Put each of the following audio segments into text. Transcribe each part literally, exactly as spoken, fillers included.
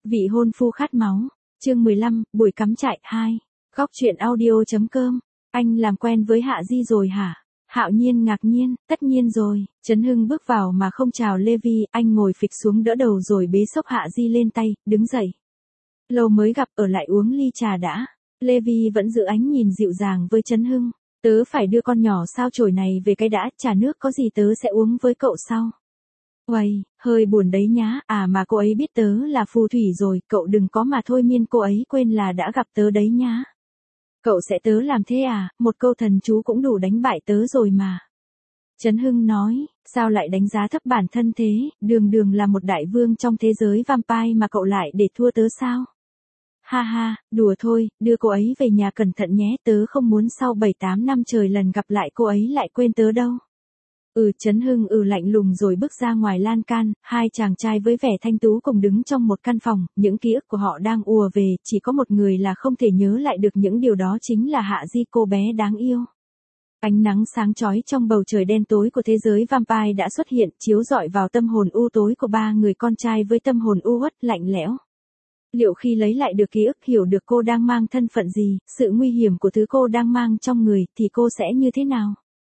Vị hôn phu khát máu. Chương mười lăm, buổi cắm trại hai. Góc truyện audio.com. Anh làm quen với Hạ Di rồi hả? Hạo Nhiên ngạc nhiên, tất nhiên rồi. Trấn Hưng bước vào mà không chào Lê Vi, anh ngồi phịch xuống đỡ đầu rồi bế xốc Hạ Di lên tay, đứng dậy. Lâu mới gặp, ở lại uống ly trà đã. Lê Vi vẫn giữ ánh nhìn dịu dàng với Trấn Hưng. Tớ phải đưa con nhỏ sao chổi này về cái đã, trà nước có gì tớ sẽ uống với cậu sau. Uầy, hơi buồn đấy nhá, à mà cô ấy biết tớ là phù thủy rồi, cậu đừng có mà thôi miên cô ấy quên là đã gặp tớ đấy nhá. Cậu sẽ tớ làm thế à, một câu thần chú cũng đủ đánh bại tớ rồi mà. Trấn Hưng nói, sao lại đánh giá thấp bản thân thế, đường đường là một đại vương trong thế giới vampire mà cậu lại để thua tớ sao? Ha ha, đùa thôi, đưa cô ấy về nhà cẩn thận nhé, tớ không muốn sau bảy tám năm trời lần gặp lại cô ấy lại quên tớ đâu. Ừ, Trấn Hưng ừ lạnh lùng rồi bước ra ngoài lan can, hai chàng trai với vẻ thanh tú cùng đứng trong một căn phòng, những ký ức của họ đang ùa về, chỉ có một người là không thể nhớ lại được những điều đó chính là Hạ Di, cô bé đáng yêu. Ánh nắng sáng chói trong bầu trời đen tối của thế giới vampire đã xuất hiện, chiếu rọi vào tâm hồn u tối của ba người con trai với tâm hồn u uất lạnh lẽo. Liệu khi lấy lại được ký ức, hiểu được cô đang mang thân phận gì, sự nguy hiểm của thứ cô đang mang trong người, thì cô sẽ như thế nào?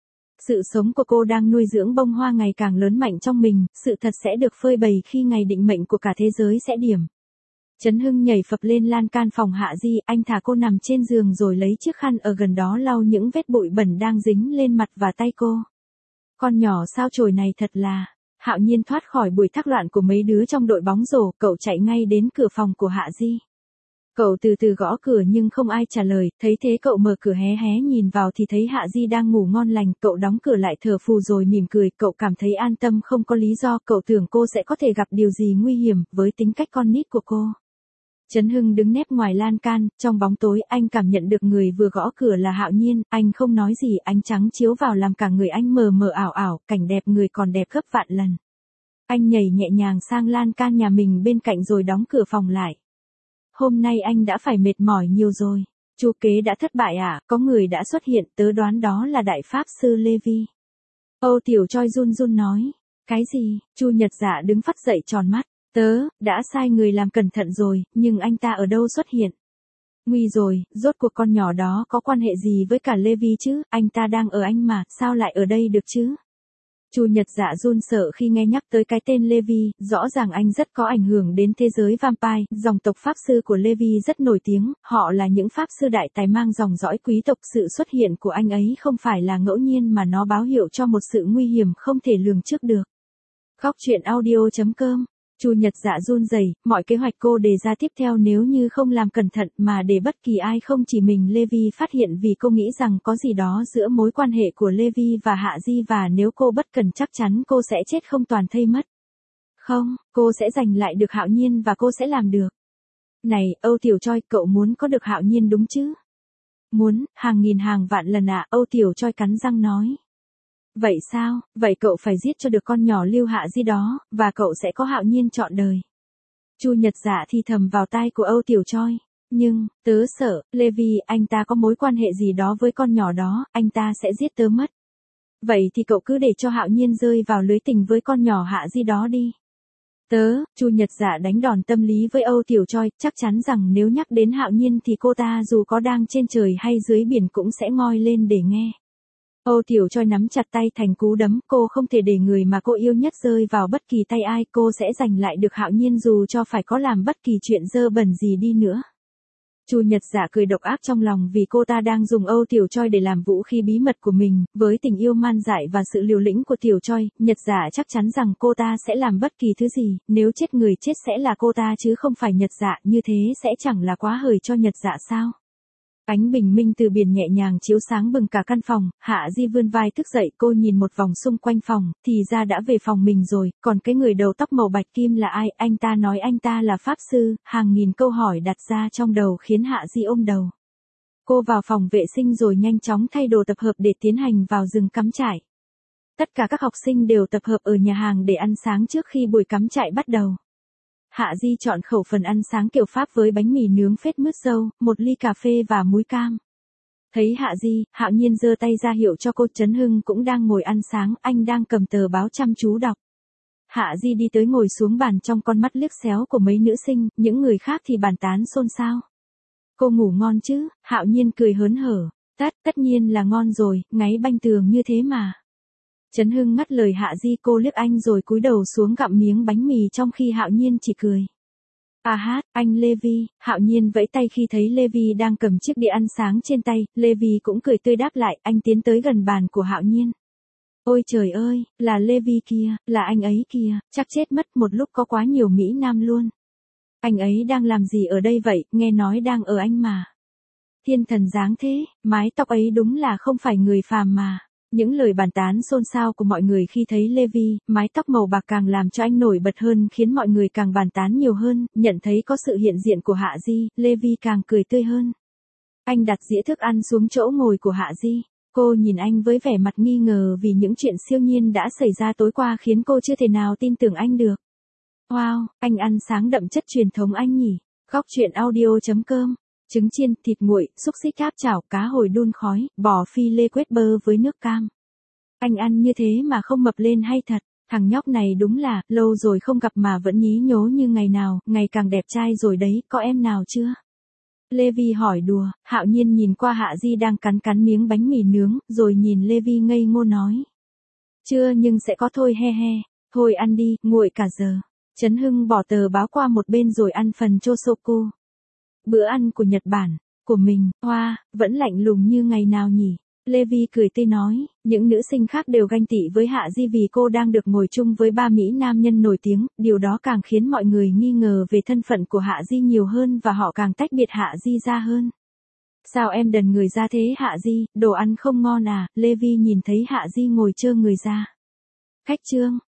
Sự sống của cô đang nuôi dưỡng bông hoa ngày càng lớn mạnh trong mình, sự thật sẽ được phơi bày khi ngày định mệnh của cả thế giới sẽ điểm. Trấn Hưng nhảy phập lên lan can phòng Hạ Di, anh thả cô nằm trên giường rồi lấy chiếc khăn ở gần đó lau những vết bụi bẩn đang dính lên mặt và tay cô. Con nhỏ sao chổi này thật là... Hạo Nhiên thoát khỏi buổi thác loạn của mấy đứa trong đội bóng rổ, cậu chạy ngay đến cửa phòng của Hạ Di. Cậu từ từ gõ cửa nhưng không ai trả lời, thấy thế cậu mở cửa hé hé nhìn vào thì thấy Hạ Di đang ngủ ngon lành, cậu đóng cửa lại thở phù rồi mỉm cười, cậu cảm thấy an tâm không có lý do, cậu tưởng cô sẽ có thể gặp điều gì nguy hiểm, với tính cách con nít của cô. Trấn Hưng đứng nép ngoài lan can, trong bóng tối anh cảm nhận được người vừa gõ cửa là Hạo Nhiên, anh không nói gì, ánh trắng chiếu vào làm cả người anh mờ mờ ảo ảo, cảnh đẹp người còn đẹp gấp vạn lần. Anh nhảy nhẹ nhàng sang lan can nhà mình bên cạnh rồi đóng cửa phòng lại. Hôm nay anh đã phải mệt mỏi nhiều rồi. Chu kế đã thất bại à, có người đã xuất hiện, tớ đoán đó là đại pháp sư Lê Vi. Âu Tiểu Choi run run nói. Cái gì? Chu Nhật Dạ đứng phắt dậy tròn mắt. Tớ, đã sai người làm cẩn thận rồi, nhưng anh ta ở đâu xuất hiện? Nguy rồi, rốt cuộc con nhỏ đó có quan hệ gì với cả Lê Vi chứ, anh ta đang ở anh mà, sao lại ở đây được chứ? Chu Nhật Dạ run sợ khi nghe nhắc tới cái tên Lê Vi, rõ ràng anh rất có ảnh hưởng đến thế giới vampire, dòng tộc pháp sư của Lê Vi rất nổi tiếng, họ là những pháp sư đại tài mang dòng dõi quý tộc, sự xuất hiện của anh ấy không phải là ngẫu nhiên mà nó báo hiệu cho một sự nguy hiểm không thể lường trước được. Góc truyện audio.com. Chu Nhật Dạ run rẩy, mọi kế hoạch cô đề ra tiếp theo nếu như không làm cẩn thận mà để bất kỳ ai không chỉ mình Lê Vi phát hiện vì cô nghĩ rằng có gì đó giữa mối quan hệ của Lê Vi và Hạ Di và nếu cô bất cẩn chắc chắn cô sẽ chết không toàn thây mất. Không, cô sẽ giành lại được Hạo Nhiên và cô sẽ làm được. Này, Âu Tiểu Choi, cậu muốn có được Hạo Nhiên đúng chứ? Muốn, hàng nghìn hàng vạn lần à, Âu Tiểu Choi cắn răng nói. Vậy sao, vậy cậu phải giết cho được con nhỏ Lưu Hạ Di đó, và cậu sẽ có Hạo Nhiên trọn đời. Chu Nhật Dạ thì thầm vào tai của Âu Tiểu Choi. Nhưng, tớ sợ, Lê Vi, anh ta có mối quan hệ gì đó với con nhỏ đó, anh ta sẽ giết tớ mất. Vậy thì cậu cứ để cho Hạo Nhiên rơi vào lưới tình với con nhỏ Hạ Di đó đi. Tớ, Chu Nhật Dạ đánh đòn tâm lý với Âu Tiểu Choi, chắc chắn rằng nếu nhắc đến Hạo Nhiên thì cô ta dù có đang trên trời hay dưới biển cũng sẽ ngoi lên để nghe. Âu Tiểu Choi nắm chặt tay thành cú đấm, cô không thể để người mà cô yêu nhất rơi vào bất kỳ tay ai, cô sẽ giành lại được Hạo Nhiên dù cho phải có làm bất kỳ chuyện dơ bẩn gì đi nữa. Chu Nhật Dạ cười độc ác trong lòng vì cô ta đang dùng Âu Tiểu Choi để làm vũ khí bí mật của mình, với tình yêu man dại và sự liều lĩnh của Tiểu Choi, Nhật Dạ chắc chắn rằng cô ta sẽ làm bất kỳ thứ gì, nếu chết người chết sẽ là cô ta chứ không phải Nhật Dạ, như thế sẽ chẳng là quá hời cho Nhật Dạ sao? Ánh bình minh từ biển nhẹ nhàng chiếu sáng bừng cả căn phòng, Hạ Di vươn vai thức dậy, cô nhìn một vòng xung quanh phòng, thì ra đã về phòng mình rồi, còn cái người đầu tóc màu bạch kim là ai, anh ta nói anh ta là pháp sư, hàng nghìn câu hỏi đặt ra trong đầu khiến Hạ Di ôm đầu. Cô vào phòng vệ sinh rồi nhanh chóng thay đồ tập hợp để tiến hành vào rừng cắm trại. Tất cả các học sinh đều tập hợp ở nhà hàng để ăn sáng trước khi buổi cắm trại bắt đầu. Hạ Di chọn khẩu phần ăn sáng kiểu Pháp với bánh mì nướng phết mứt dâu, một ly cà phê và múi cam. Thấy Hạ Di, Hạo Nhiên giơ tay ra hiệu cho cô. Trấn Hưng cũng đang ngồi ăn sáng, anh đang cầm tờ báo chăm chú đọc. Hạ Di đi tới ngồi xuống bàn, trong con mắt liếc xéo của mấy nữ sinh, những người khác thì bàn tán xôn xao. Cô ngủ ngon chứ? Hạo Nhiên cười hớn hở. Tất, tất nhiên là ngon rồi, ngáy banh tường như thế mà. Trấn Hưng ngắt lời Hạ Di, cô liếc anh rồi cúi đầu xuống gặm miếng bánh mì trong khi Hạo Nhiên chỉ cười. À hát, anh Levi. Hạo Nhiên vẫy tay khi thấy Levi đang cầm chiếc đĩa ăn sáng trên tay, Levi cũng cười tươi đáp lại, anh tiến tới gần bàn của Hạo Nhiên. Ôi trời ơi, là Levi kia, là anh ấy kìa, chắc chết mất, một lúc có quá nhiều Mỹ Nam luôn. Anh ấy đang làm gì ở đây vậy, nghe nói đang ở anh mà. Thiên thần dáng thế, mái tóc ấy đúng là không phải người phàm mà. Những lời bàn tán xôn xao của mọi người khi thấy Levi, mái tóc màu bạc càng làm cho anh nổi bật hơn, khiến mọi người càng bàn tán nhiều hơn, nhận thấy có sự hiện diện của Hạ Di, Levi càng cười tươi hơn. Anh đặt dĩa thức ăn xuống chỗ ngồi của Hạ Di. Cô nhìn anh với vẻ mặt nghi ngờ vì những chuyện siêu nhiên đã xảy ra tối qua khiến cô chưa thể nào tin tưởng anh được. Wow, anh ăn sáng đậm chất truyền thống anh nhỉ. Góc truyện audio chấm com. Trứng chiên, thịt nguội, xúc xích áp chảo, cá hồi đun khói, bò phi lê quết bơ với nước cam. Anh ăn như thế mà không mập lên hay thật? Thằng nhóc này đúng là, lâu rồi không gặp mà vẫn nhí nhố như ngày nào, ngày càng đẹp trai rồi đấy, có em nào chưa? Levi hỏi đùa. Hạo Nhiên nhìn qua Hạ Di đang cắn cắn miếng bánh mì nướng, rồi nhìn Levi ngây ngô nói. Chưa, nhưng sẽ có thôi, he he. Thôi ăn đi, nguội cả giờ. Trấn Hưng bỏ tờ báo qua một bên rồi ăn phần chosoku. Bữa ăn của Nhật Bản, của mình, hoa, wow, vẫn lạnh lùng như ngày nào nhỉ? Levi cười tươi nói, những nữ sinh khác đều ganh tị với Hạ Di vì cô đang được ngồi chung với ba Mỹ nam nhân nổi tiếng, điều đó càng khiến mọi người nghi ngờ về thân phận của Hạ Di nhiều hơn và họ càng tách biệt Hạ Di ra hơn. Sao em đần người ra thế Hạ Di, đồ ăn không ngon à? Levi nhìn thấy Hạ Di ngồi trơ người ra. Khách trương,